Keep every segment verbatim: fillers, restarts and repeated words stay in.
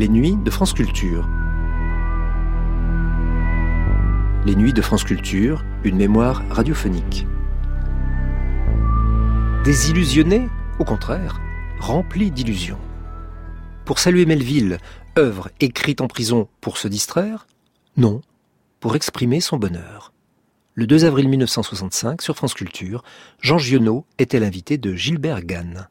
les nuits de France Culture. Les nuits de France Culture, une mémoire radiophonique. Désillusionné, au contraire, rempli d'illusions. Pour saluer Melville, œuvre écrite en prison pour se distraire? Non, pour exprimer son bonheur. Le deux avril mille neuf cent soixante-cinq, sur France Culture, Jean Giono était l'invité de Gilbert Ganne.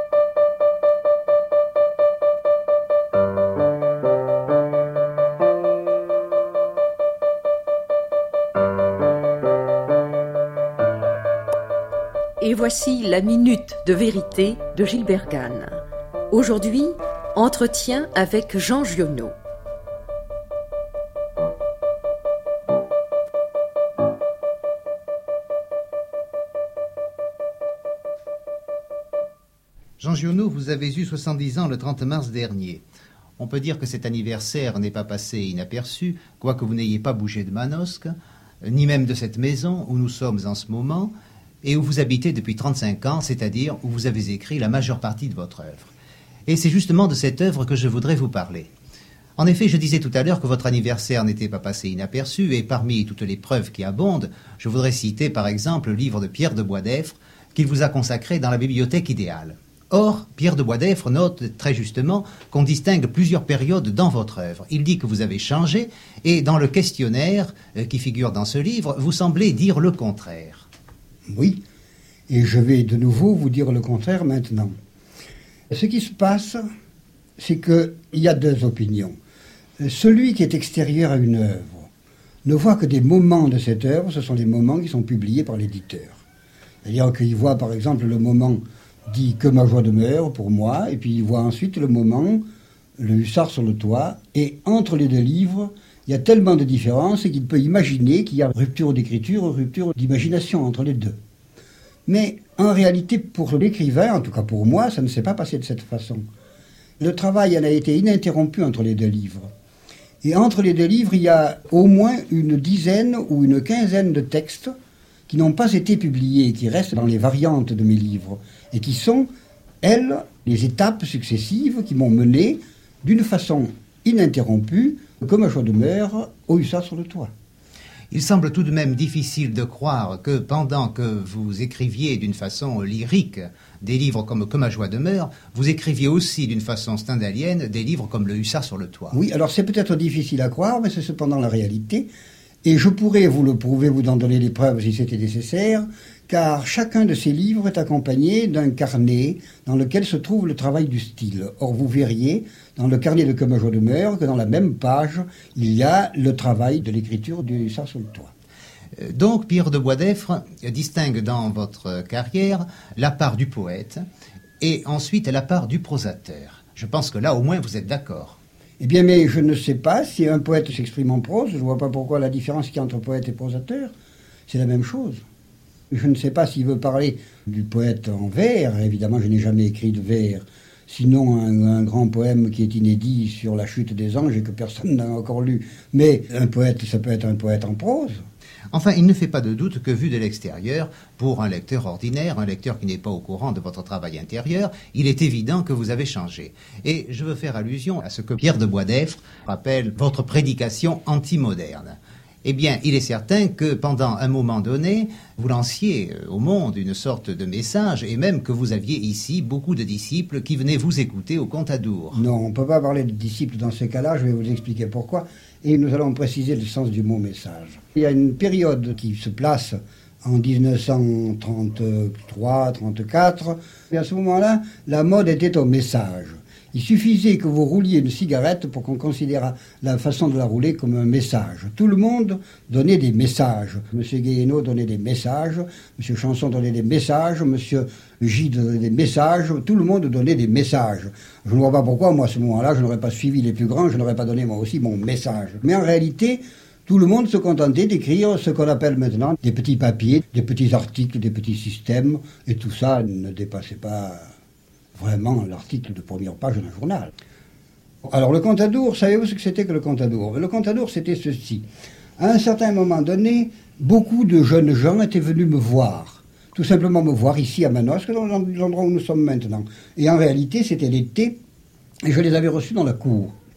Et voici la minute de vérité de Gilbert Ganne. Aujourd'hui, entretien avec Jean Giono. Jean Giono, vous avez eu soixante-dix ans le trente mars dernier. On peut dire que cet anniversaire n'est pas passé inaperçu, quoique vous n'ayez pas bougé de Manosque, ni même de cette maison où nous sommes en ce moment, et où vous habitez depuis trente-cinq ans, c'est-à-dire où vous avez écrit la majeure partie de votre œuvre. Et c'est justement de cette œuvre que je voudrais vous parler. En effet, je disais tout à l'heure que votre anniversaire n'était pas passé inaperçu, et parmi toutes les preuves qui abondent, je voudrais citer par exemple le livre de Pierre de Boisdeffre qu'il vous a consacré dans la bibliothèque idéale. Or, Pierre de Boisdeffre note très justement qu'on distingue plusieurs périodes dans votre œuvre. Il dit que vous avez changé, et dans le questionnaire euh, qui figure dans ce livre, vous semblez dire le contraire. Oui, et je vais de nouveau vous dire le contraire maintenant. Ce qui se passe, c'est qu'il y a deux opinions. Celui qui est extérieur à une œuvre ne voit que des moments de cette œuvre, ce sont les moments qui sont publiés par l'éditeur. C'est-à-dire qu'il voit par exemple le moment dit que ma joie demeure pour moi, et puis il voit ensuite le moment, le hussard sur le toit, et entre les deux livres, il y a tellement de différences qu'il peut imaginer qu'il y a rupture d'écriture, rupture d'imagination entre les deux. Mais en réalité, pour l'écrivain, en tout cas pour moi, ça ne s'est pas passé de cette façon. Le travail en a été ininterrompu entre les deux livres. Et entre les deux livres, il y a au moins une dizaine ou une quinzaine de textes qui n'ont pas été publiés, qui restent dans les variantes de mes livres, et qui sont, elles, les étapes successives qui m'ont mené d'une façon ininterrompue, comme un joie demeure, au hussard sur le toit. Il semble tout de même difficile de croire que pendant que vous écriviez d'une façon lyrique des livres comme Que ma joie demeure, vous écriviez aussi d'une façon stendhalienne des livres comme Le hussard sur le toit. Oui, alors c'est peut-être difficile à croire, mais c'est cependant la réalité. Et je pourrais vous le prouver, vous en donner les preuves si c'était nécessaire, car chacun de ces livres est accompagné d'un carnet dans lequel se trouve le travail du style. Or, vous verriez, dans le carnet de Que ma joie demeure, que dans la même page, il y a le travail de l'écriture du hussard sur le toit. Donc, Pierre de Boisdeffre distingue dans votre carrière la part du poète et ensuite la part du prosateur. Je pense que là, au moins, vous êtes d'accord. Eh bien, mais je ne sais pas si un poète s'exprime en prose. Je ne vois pas pourquoi la différence qu'il y a entre poète et prosateur. C'est la même chose. Je ne sais pas s'il veut parler du poète en vers. Évidemment, je n'ai jamais écrit de vers. Sinon, un, un grand poème qui est inédit sur la chute des anges et que personne n'a encore lu. Mais un poète, ça peut être un poète en prose. Enfin, il ne fait pas de doute que, vu de l'extérieur, pour un lecteur ordinaire, un lecteur qui n'est pas au courant de votre travail intérieur, il est évident que vous avez changé. Et je veux faire allusion à ce que Pierre de Boisdeffre rappelle votre prédication anti-moderne. Eh bien, il est certain que pendant un moment donné, vous lanciez au monde une sorte de message, et même que vous aviez ici beaucoup de disciples qui venaient vous écouter au Contadour. Non, on ne peut pas parler de disciples dans ce cas-là, je vais vous expliquer pourquoi, et nous allons préciser le sens du mot message. Il y a une période qui se place en dix-neuf cent trente-trois trente-quatre, et à ce moment-là, la mode était au message. Il suffisait que vous rouliez une cigarette pour qu'on considère la façon de la rouler comme un message. Tout le monde donnait des messages. Monsieur Guéhenno donnait des messages, Monsieur Chanson donnait des messages, Monsieur Gide donnait des messages, tout le monde donnait des messages. Je ne vois pas pourquoi, moi, à ce moment-là, je n'aurais pas suivi les plus grands, je n'aurais pas donné moi aussi mon message. Mais en réalité, tout le monde se contentait d'écrire ce qu'on appelle maintenant des petits papiers, des petits articles, des petits systèmes, et tout ça ne dépassait pas vraiment l'article de première page d'un journal. Alors le Contadour, savez-vous ce que c'était que le Contadour? Le Contadour, c'était ceci. À un certain moment donné, beaucoup de jeunes gens étaient venus me voir. Tout simplement me voir ici à Manosque, dans l'endroit où nous sommes maintenant. Et en réalité, c'était l'été, et je les avais reçus dans la cour.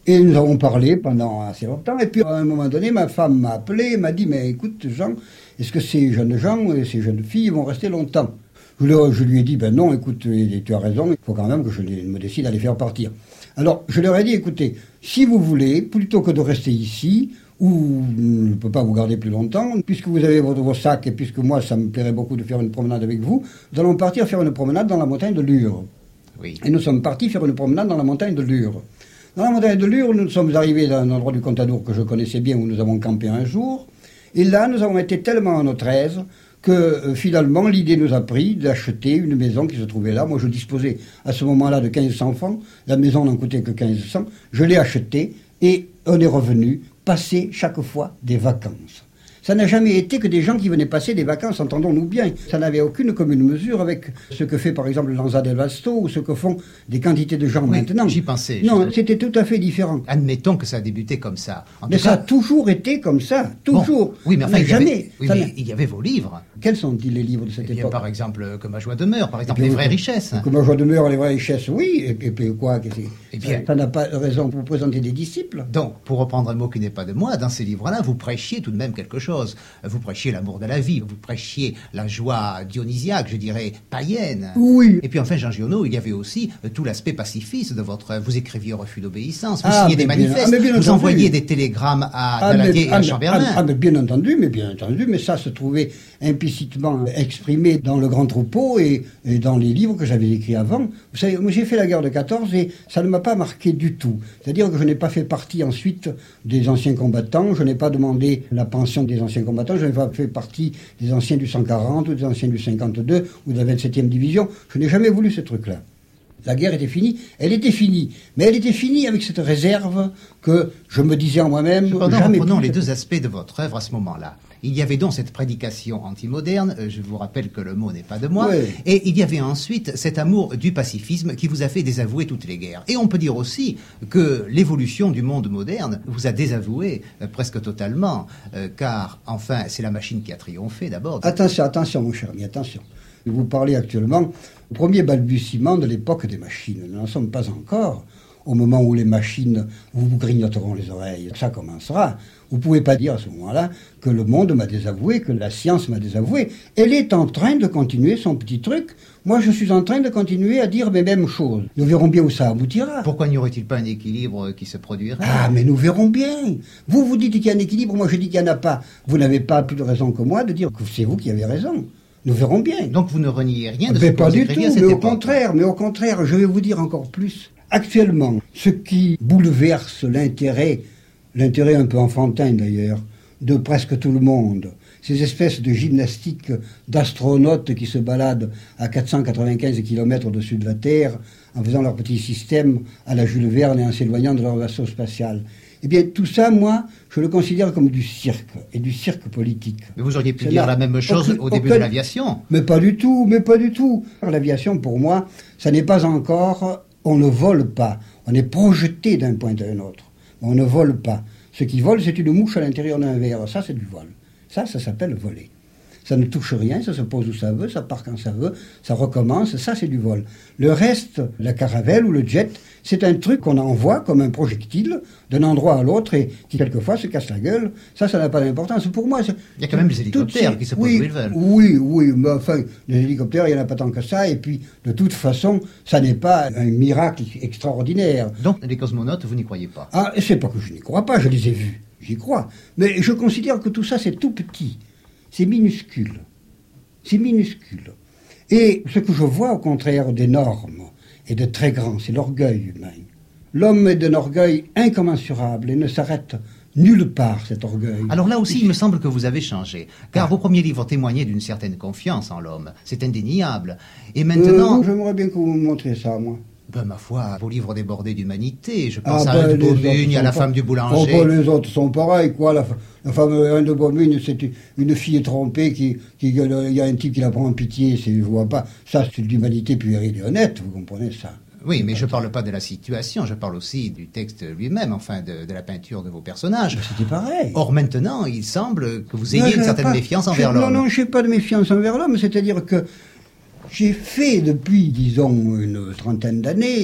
Et nous avons parlé pendant assez longtemps. Et puis, à un moment donné, ma femme m'a appelé, m'a dit, mais écoute, Jean, est-ce que ces jeunes gens et ces jeunes filles vont rester longtemps? je, leur, je lui ai dit, ben non, écoute, tu as raison, il faut quand même que je me décide à les faire partir. Alors, je leur ai dit, écoutez, si vous voulez, plutôt que de rester ici, ou je ne peux pas vous garder plus longtemps, puisque vous avez vos, vos sacs, et puisque moi, ça me plairait beaucoup de faire une promenade avec vous, nous allons partir faire une promenade dans la montagne de Lure. Oui. Et nous sommes partis faire une promenade dans la montagne de Lure. Dans la montagne de Lure, nous sommes arrivés dans un endroit du Contadour que je connaissais bien, où nous avons campé un jour. Et là, nous avons été tellement en notre aise que euh, finalement, l'idée nous a pris d'acheter une maison qui se trouvait là. Moi, je disposais à ce moment-là de quinze cents francs. La maison n'en coûtait que quinze cents. Je l'ai achetée et on est revenu passer chaque fois des vacances. Ça n'a jamais été que des gens qui venaient passer des vacances, entendons-nous bien. Ça n'avait aucune commune mesure avec ce que fait par exemple Lanza del Vasto ou ce que font des quantités de gens oui, maintenant. J'y pensais. Non, je... c'était tout à fait différent. Admettons que ça a débuté comme ça. En mais tout ça cas... a toujours été comme ça, toujours. Bon, oui, mais enfin, il y, jamais. avait, oui, mais il y avait vos livres. Quels sont-ils les livres de cette eh bien, époque? Par exemple, Que ma joie demeure, par exemple, Les vraies richesses. Que ma joie demeure, Les vraies richesses, oui. Et, et puis quoi que eh bien, ça n'a pas raison pour vous présenter des disciples. Donc, pour reprendre un mot qui n'est pas de moi, dans ces livres-là, vous prêchiez tout de même quelque chose. Vous prêchiez l'amour de la vie, vous prêchiez la joie dionysiaque, je dirais, païenne. Oui. Et puis enfin, Jean Giono, il y avait aussi euh, tout l'aspect pacifiste de votre œuvre. Vous écriviez au refus d'obéissance, vous ah, signiez des manifestes, bien, ah, vous envoyiez des télégrammes à ah, Daladier et ah, à Chamberlain. Ah, mais bien entendu, mais bien entendu, mais ça se trouvait implicitement exprimé dans le grand troupeau et, et dans les livres que j'avais écrits avant. Vous savez, moi j'ai fait la guerre de quatorze et ça ne m'a pas marqué du tout. C'est-à-dire que je n'ai pas fait partie ensuite des anciens combattants, je n'ai pas demandé la pension des anciens combattants, je n'ai pas fait partie des anciens du cent quarante ou des anciens du cinquante-deux ou de la vingt-septième division. Je n'ai jamais voulu ce truc-là. La guerre était finie, elle était finie, mais elle était finie avec cette réserve que je me disais en moi-même. Cependant, jamais reprenons plus... les deux aspects de votre œuvre à ce moment-là. Il y avait donc cette prédication anti-moderne, euh, je vous rappelle que le mot n'est pas de moi, oui. Et il y avait ensuite cet amour du pacifisme qui vous a fait désavouer toutes les guerres. Et on peut dire aussi que l'évolution du monde moderne vous a désavoué euh, presque totalement, euh, car enfin c'est la machine qui a triomphé d'abord. Attention, attention mon cher ami, attention. Vous parlez actuellement au premier balbutiement de l'époque des machines. Nous n'en sommes pas encore au moment où les machines vous grignoteront les oreilles. Ça commencera. Vous ne pouvez pas dire à ce moment-là que le monde m'a désavoué, que la science m'a désavoué. Elle est en train de continuer son petit truc. Moi, je suis en train de continuer à dire les mêmes choses. Nous verrons bien où ça aboutira. Pourquoi n'y aurait-il pas un équilibre qui se produirait? Ah, mais nous verrons bien. Vous, vous dites qu'il y a un équilibre, moi je dis qu'il n'y en a pas. Vous n'avez pas plus de raison que moi de dire que c'est vous qui avez raison. Nous verrons bien. Donc vous ne reniez rien de mais ce que pas vous du écriviez tout, à cette mais au époque. contraire, mais au contraire, je vais vous dire encore plus. Actuellement, ce qui bouleverse l'intérêt, l'intérêt un peu enfantin d'ailleurs, de presque tout le monde, ces espèces de gymnastiques d'astronautes qui se baladent à quatre cent quatre-vingt-quinze kilomètres au-dessus de la Terre, en faisant leur petit système à la Jules Verne et en s'éloignant de leur vaisseau spatial. Eh bien, tout ça, moi, je le considère comme du cirque, et du cirque politique. Mais vous auriez pu C'est dire là, la même chose aucun, au début aucun, de l'aviation. Mais pas du tout, mais pas du tout. L'aviation, pour moi, ça n'est pas encore... On ne vole pas. On est projeté d'un point à un autre. On ne vole pas. Ce qui vole, c'est une mouche à l'intérieur d'un verre. Ça, c'est du vol. Ça, ça s'appelle voler. Ça ne touche rien, ça se pose où ça veut, ça part quand ça veut, ça recommence, ça c'est du vol. Le reste, la caravelle ou le jet, c'est un truc qu'on envoie comme un projectile d'un endroit à l'autre et qui quelquefois se casse la gueule. Ça, ça n'a pas d'importance. Pour moi, il y a quand même des hélicoptères ces... qui se posent oui, où ils veulent. Oui, oui, mais enfin, les hélicoptères, il n'y en a pas tant que ça. Et puis, de toute façon, ça n'est pas un miracle extraordinaire. Donc, les cosmonautes, vous n'y croyez pas? Ah, c'est pas que je n'y crois pas, je les ai vus. J'y crois. Mais je considère que tout ça, c'est tout petit. C'est minuscule. C'est minuscule. Et ce que je vois, au contraire, d'énorme et de très grand, c'est l'orgueil humain. L'homme est d'un orgueil incommensurable et ne s'arrête nulle part, cet orgueil. Alors là aussi, il me semble que vous avez changé. Car ah. vos premiers livres témoignaient d'une certaine confiance en l'homme. C'est indéniable. Et maintenant... Euh, j'aimerais bien que vous me montriez ça, moi. Ben, ma foi, vos livres débordés d'humanité. Je pense ah, à ben, un de Beaumugne, à la pas... femme du boulanger. Oh, ben, les autres sont pareils, quoi. La, la femme un de Beaumugne, c'est une fille trompée qui, qui, il y a un type qui la prend en pitié, c'est, je vois pas. Ça, c'est de l'humanité puérile et honnête, vous comprenez ça. Oui, mais je ne parle pas de la situation, je parle aussi du texte lui-même, enfin de, de la peinture de vos personnages. C'était pareil. Or maintenant, il semble que vous ayez non, une certaine pas, méfiance envers l'homme. Non, non, je n'ai pas de méfiance envers l'homme, c'est-à-dire que j'ai fait depuis, disons, une trentaine d'années,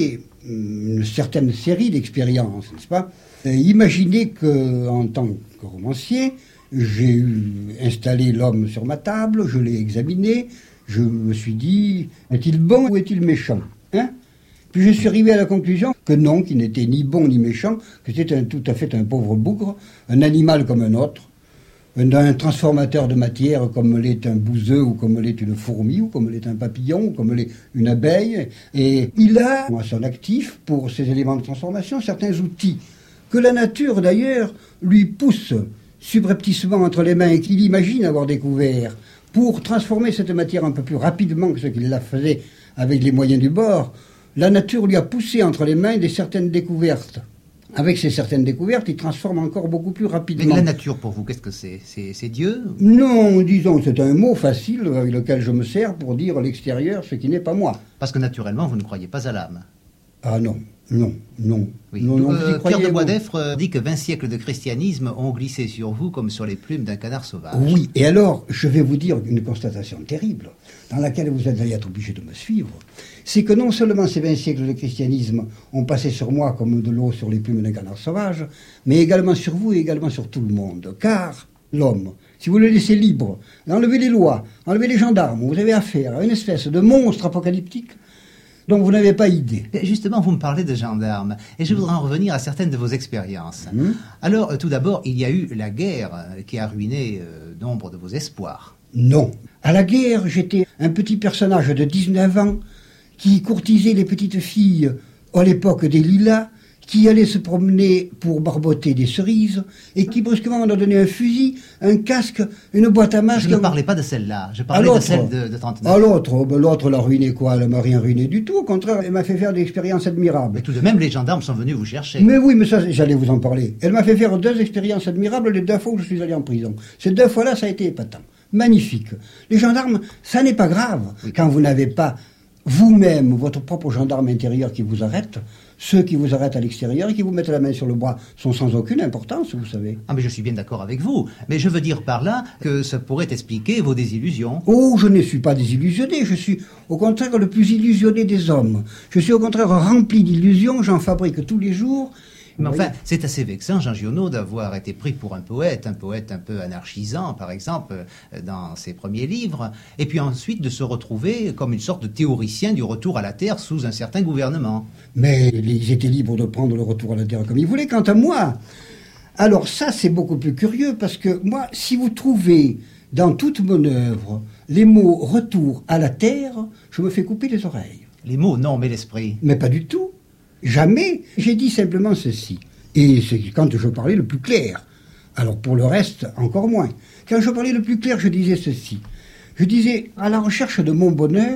une certaine série d'expériences, n'est-ce pas? Et imaginez qu'en tant que romancier, j'ai eu installé l'homme sur ma table, je l'ai examiné, je me suis dit, est-il bon ou est-il méchant, hein? Puis je suis arrivé à la conclusion que non, qu'il n'était ni bon ni méchant, que c'était un, tout à fait un pauvre bougre, un animal comme un autre, un, un transformateur de matière comme l'est un bouseux, ou comme l'est une fourmi, ou comme l'est un papillon, ou comme l'est une abeille. Et il a à son actif, pour ces éléments de transformation, certains outils que la nature, d'ailleurs, lui pousse subrepticement entre les mains et qu'il imagine avoir découvert pour transformer cette matière un peu plus rapidement que ce qu'il la faisait avec les moyens du bord. La nature lui a poussé entre les mains des certaines découvertes. Avec ces certaines découvertes, il transforme encore beaucoup plus rapidement. Mais la nature, pour vous, qu'est-ce que c'est? C'est, c'est Dieu? Non, disons, c'est un mot facile avec lequel je me sers pour dire l'extérieur, ce qui n'est pas moi. Parce que naturellement, vous ne croyez pas à l'âme. Ah non, non, non. Oui. non, non euh, Pierre de vous... Boisdeffre dit que vingt siècles de christianisme ont glissé sur vous comme sur les plumes d'un canard sauvage. Oui, et alors, je vais vous dire une constatation terrible, dans laquelle vous allez être obligé de me suivre. C'est que non seulement ces vingt siècles de christianisme ont passé sur moi comme de l'eau sur les plumes d'un canard sauvage, mais également sur vous et également sur tout le monde. Car l'homme, si vous le laissez libre, enlevez les lois, enlevez les gendarmes, vous avez affaire à une espèce de monstre apocalyptique dont vous n'avez pas idée. Justement, vous me parlez de gendarmes, et je voudrais en revenir à certaines de vos expériences. Mmh. Alors, tout d'abord, il y a eu la guerre qui a ruiné euh, nombre de vos espoirs. Non. À la guerre, j'étais un petit personnage de dix-neuf ans qui courtisait les petites filles à l'époque des lilas, qui allait se promener pour barboter des cerises, et qui brusquement m'a donné un fusil, un casque, une boîte à masque. Je ne parlais pas de celle-là, je parlais de celle de, de trente-neuf. À l'autre, oh ben l'autre l'a ruiné quoi? Elle m'a rien ruiné du tout, au contraire, elle m'a fait faire des expériences admirables. Mais tout de même, les gendarmes sont venus vous chercher. Mais oui, mais ça, j'allais vous en parler. Elle m'a fait faire deux expériences admirables les deux fois où je suis allé en prison. Ces deux fois-là, ça a été épatant. Magnifique. Les gendarmes, ça n'est pas grave. Oui. Quand vous n'avez pas vous-même, votre propre gendarme intérieur qui vous arrête, ceux qui vous arrêtent à l'extérieur et qui vous mettent la main sur le bras sont sans aucune importance, vous savez. Ah, mais je suis bien d'accord avec vous. Mais je veux dire par là que ça pourrait expliquer vos désillusions. Oh, je ne suis pas désillusionné. Je suis au contraire le plus illusionné des hommes. Je suis au contraire rempli d'illusions. J'en fabrique tous les jours. Mais enfin, oui. C'est assez vexant, Jean Giono, d'avoir été pris pour un poète, un poète un peu anarchisant, par exemple, dans ses premiers livres, et puis ensuite de se retrouver comme une sorte de théoricien du retour à la Terre sous un certain gouvernement. Mais ils étaient libres de prendre le retour à la Terre comme ils voulaient. Quant à moi, alors ça, c'est beaucoup plus curieux, parce que moi, si vous trouvez dans toute mon œuvre les mots « retour à la Terre », je me fais couper les oreilles. Les mots, non, mais l'esprit. Mais pas du tout. Jamais. J'ai dit simplement ceci. Et c'est quand je parlais le plus clair. Alors pour le reste, encore moins. Quand je parlais le plus clair, je disais ceci. Je disais, à la recherche de mon bonheur,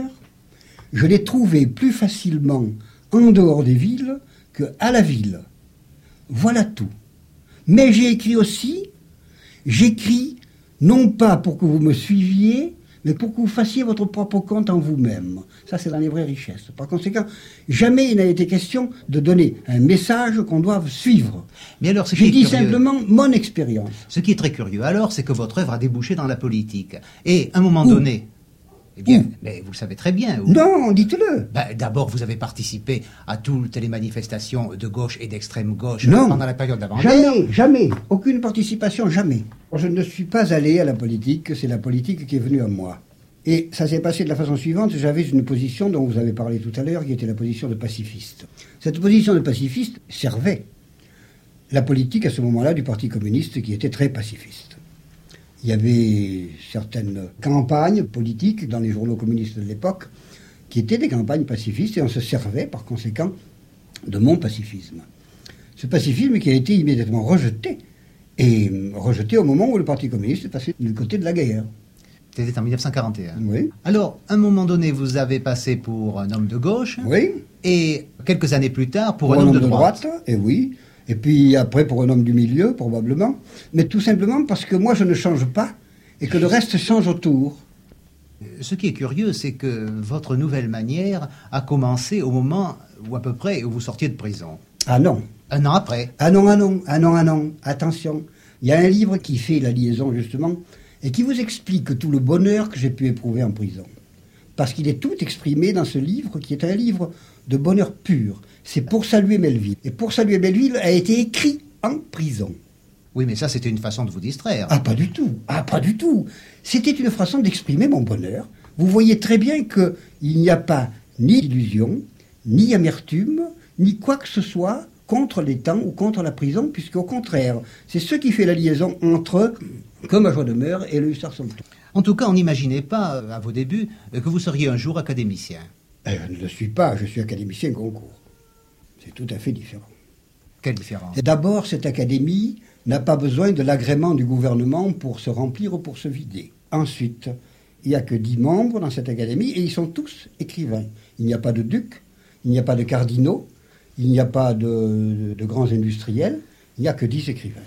je l'ai trouvé plus facilement en dehors des villes qu'à la ville. Voilà tout. Mais j'ai écrit aussi, j'écris non pas pour que vous me suiviez, mais pour que vous fassiez votre propre compte en vous-même. Ça, c'est dans les vraies richesses. Par conséquent, jamais il n'a été question de donner un message qu'on doive suivre. Mais alors, ce qui J'ai est dit curieux, simplement mon expérience. Ce qui est très curieux, alors, c'est que votre œuvre a débouché dans la politique. Et, à un moment Où donné... Eh bien, Où mais vous le savez très bien. Où. Non, dites-le. Ben, d'abord, vous avez participé à toutes les manifestations de gauche et d'extrême gauche Non. pendant la période d'avant. Jamais, jamais. Aucune participation, jamais. Je ne suis pas allé à la politique, c'est la politique qui est venue à moi. Et ça s'est passé de la façon suivante, j'avais une position dont vous avez parlé tout à l'heure, qui était la position de pacifiste. Cette position de pacifiste servait la politique à ce moment-là du Parti communiste qui était très pacifiste. Il y avait certaines campagnes politiques dans les journaux communistes de l'époque qui étaient des campagnes pacifistes et on se servait par conséquent de mon pacifisme. Ce pacifisme qui a été immédiatement rejeté, et rejeté au moment où le Parti communiste est passé du côté de la guerre. C'était en mille neuf cent quarante et un. Oui. Alors, à un moment donné, vous avez passé pour un homme de gauche. Oui. Et quelques années plus tard, pour, Pour un, un homme homme de droite. de droite, et oui. Et puis après pour un homme du milieu, probablement. Mais tout simplement parce que moi je ne change pas et que le reste change autour. Ce qui est curieux, c'est que votre nouvelle manière a commencé au moment où à peu près où vous sortiez de prison. Ah non. Un an après. Ah non, ah non, ah non, ah non. Attention. Il y a un livre qui fait la liaison justement et qui vous explique tout le bonheur que j'ai pu éprouver en prison. parce qu'il est tout exprimé dans ce livre qui est un livre de bonheur pur. C'est Pour saluer Melville. Et Pour saluer Melville a été écrit en prison. Oui, mais ça, c'était une façon de vous distraire. Ah, pas du tout. Ah, pas du tout. C'était une façon d'exprimer mon bonheur. Vous voyez très bien qu'il n'y a pas ni illusion, ni amertume, ni quoi que ce soit contre les temps ou contre la prison, puisqu'au contraire, c'est ce qui fait la liaison entre Que ma joie demeure et le Hussard Solitaire. En tout cas, on n'imaginait pas, à vos débuts, que vous seriez un jour académicien. Eh, je ne le suis pas, je suis académicien Goncourt. C'est tout à fait différent. Quelle différence? Et d'abord, cette académie n'a pas besoin de l'agrément du gouvernement pour se remplir ou pour se vider. Ensuite, il n'y a que dix membres dans cette académie et ils sont tous écrivains. Il n'y a pas de ducs, il n'y a pas de cardinaux, il n'y a pas de, de, de grands industriels, il n'y a que dix écrivains.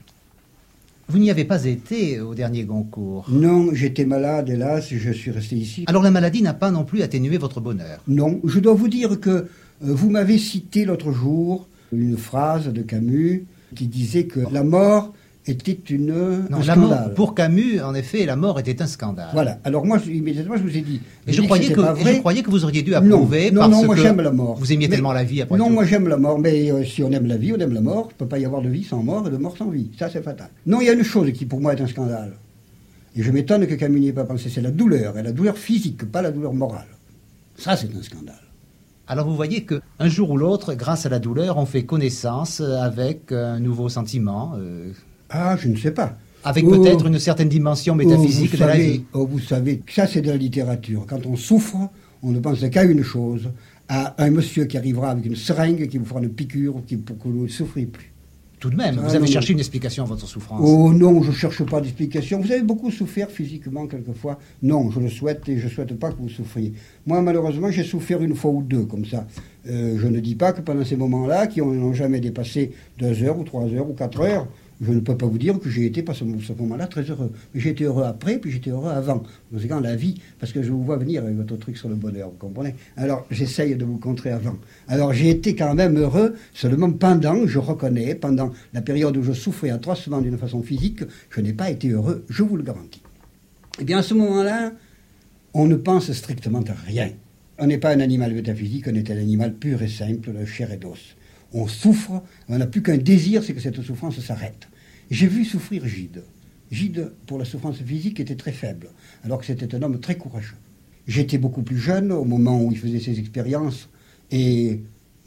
Vous n'y avez pas été au dernier Goncourt? Non, j'étais malade, hélas, je suis resté ici. Alors la maladie n'a pas non plus atténué votre bonheur? Non, je dois vous dire que euh, vous m'avez cité l'autre jour une phrase de Camus qui disait que la mort était une, non, un la scandale. Mort, pour Camus, en effet, la mort était un scandale. Voilà. Alors moi, je, immédiatement, je vous ai dit... Et je, croyais que, et je croyais que vous auriez dû approuver non, parce non, moi que j'aime la mort. Vous aimiez mais, tellement la vie après Non, tout. moi j'aime la mort, mais euh, si on aime la vie, on aime la mort. Il ne peut pas y avoir de vie sans mort et de mort sans vie. Ça, c'est fatal. Non, il y a une chose qui pour moi est un scandale. Et je m'étonne que Camus n'y ait pas pensé. C'est la douleur, et la douleur physique, pas la douleur morale. Ça, c'est un scandale. Alors vous voyez qu'un jour ou l'autre, grâce à la douleur, on fait connaissance avec un nouveau sentiment. Euh, ah, je ne sais pas. Avec oh, peut-être une certaine dimension métaphysique oh, de la savez, vie. Oh, vous savez, ça c'est de la littérature. Quand on souffre, on ne pense qu'à une chose, à un monsieur qui arrivera avec une seringue, qui vous fera une piqûre qui, pour que vous ne souffriez plus. Tout de même, ah, vous avez non, cherché non. une explication à votre souffrance. Oh non, je ne cherche pas d'explication. Vous avez beaucoup souffert physiquement quelquefois. Non, je le souhaite et je ne souhaite pas que vous souffriez. Moi, malheureusement, j'ai souffert une fois ou deux comme ça. Euh, je ne dis pas que pendant ces moments-là, qui n'ont jamais dépassé deux heures ou trois heures ou quatre heures, je ne peux pas vous dire que j'ai été, pas ce, ce moment-là, très heureux. Mais j'ai été heureux après, puis j'étais heureux avant. C'est quand la vie, parce que je vous vois venir avec votre truc sur le bonheur, vous comprenez? Alors, j'essaye de vous contrer avant. Alors, j'ai été quand même heureux, seulement pendant, je reconnais, pendant la période où je souffrais atrocement d'une façon physique, je n'ai pas été heureux, je vous le garantis. Eh bien, à ce moment-là, on ne pense strictement à rien. On n'est pas un animal métaphysique, on est un animal pur et simple, de chair et d'os. On souffre, on n'a plus qu'un désir, c'est que cette souffrance s'arrête. J'ai vu souffrir Gide. Gide, pour la souffrance physique, était très faible, alors que c'était un homme très courageux. J'étais beaucoup plus jeune au moment où il faisait ses expériences, et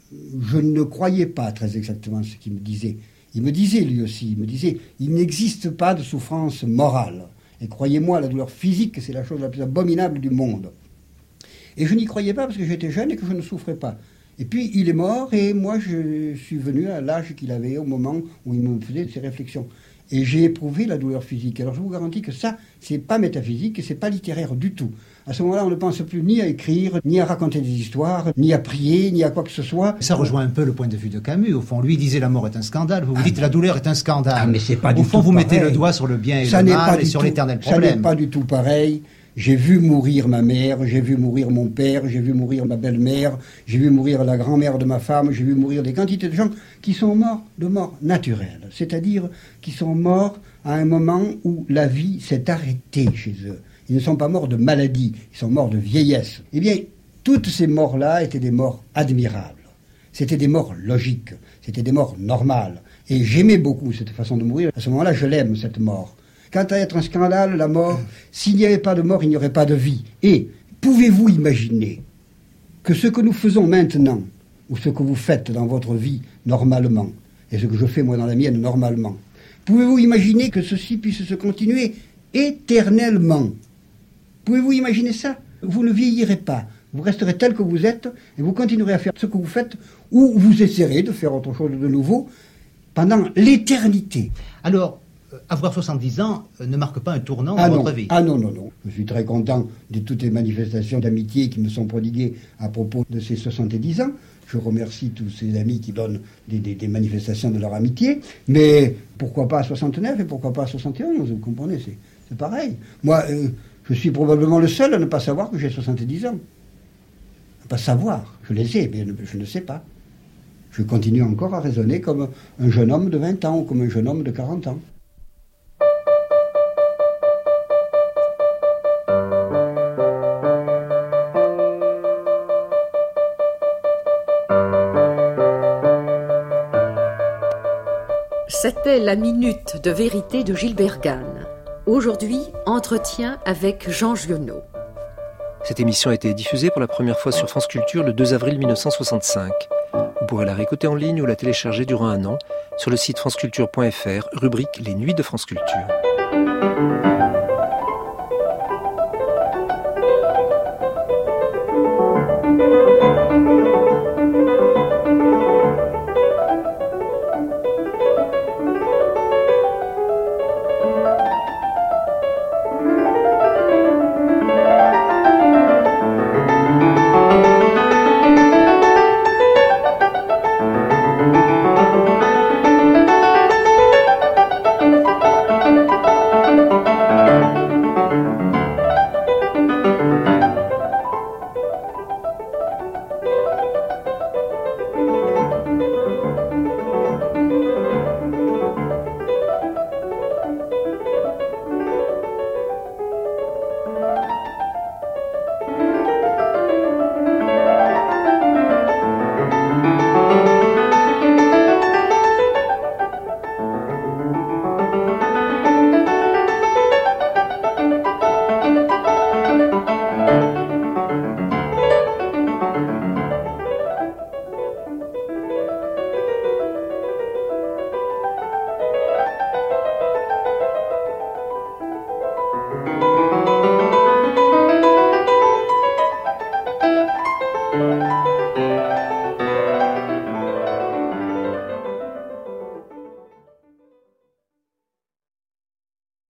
je ne croyais pas très exactement ce qu'il me disait. Il me disait, lui aussi, il me disait, il n'existe pas de souffrance morale. Et croyez-moi, la douleur physique, c'est la chose la plus abominable du monde. Et je n'y croyais pas parce que j'étais jeune et que je ne souffrais pas. Et puis il est mort et moi je suis venu à l'âge qu'il avait au moment où il me faisait ces réflexions. Et j'ai éprouvé la douleur physique. Alors je vous garantis que ça, c'est pas métaphysique et c'est pas littéraire du tout. À ce moment-là, on ne pense plus ni à écrire, ni à raconter des histoires, ni à prier, ni à quoi que ce soit. Ça rejoint un peu le point de vue de Camus. Au fond, lui disait la mort est un scandale. Vous vous dites ah, la douleur est un scandale. Ah, mais c'est pas Au du fond, tout vous pareil. Mettez le doigt sur le bien et ça le mal et du sur tout, l'éternel problème. Ça n'est pas du tout pareil. J'ai vu mourir ma mère, j'ai vu mourir mon père, j'ai vu mourir ma belle-mère, j'ai vu mourir la grand-mère de ma femme, j'ai vu mourir des quantités de gens qui sont morts de mort naturelle, c'est-à-dire qui sont morts à un moment où la vie s'est arrêtée chez eux. Ils ne sont pas morts de maladie, ils sont morts de vieillesse. Eh bien, toutes ces morts-là étaient des morts admirables. C'était des morts logiques, c'était des morts normales. Et j'aimais beaucoup cette façon de mourir. À ce moment-là, je l'aime, cette mort. Quant à être un scandale, la mort, s'il n'y avait pas de mort, il n'y aurait pas de vie. Et pouvez-vous imaginer que ce que nous faisons maintenant, ou ce que vous faites dans votre vie normalement, et ce que je fais moi dans la mienne normalement, pouvez-vous imaginer que ceci puisse se continuer éternellement? Pouvez-vous imaginer ça? Vous ne vieillirez pas. Vous resterez tel que vous êtes, et vous continuerez à faire ce que vous faites, ou vous essaierez de faire autre chose de nouveau pendant l'éternité. Alors, avoir soixante-dix ans ne marque pas un tournant ah dans non. votre vie. Ah non, non, non. Je suis très content de toutes les manifestations d'amitié qui me sont prodiguées à propos de ces soixante-dix ans. Je remercie tous ces amis qui donnent des, des, des manifestations de leur amitié. Mais pourquoi pas à soixante-neuf et pourquoi pas à soixante et onze? Vous comprenez, c'est, c'est pareil. Moi, euh, je suis probablement le seul à ne pas savoir que j'ai soixante-dix ans. À ne pas savoir. Je les ai, mais je ne sais pas. Je continue encore à raisonner comme un jeune homme de vingt ans ou comme un jeune homme de quarante ans. C'était la minute de vérité de Gilbert Gane. Aujourd'hui, entretien avec Jean Giono. Cette émission a été diffusée pour la première fois sur France Culture le deux avril mille neuf cent soixante-cinq. Vous pourrez la réécouter en ligne ou la télécharger durant un an sur le site franceculture point f r, rubrique Les Nuits de France Culture.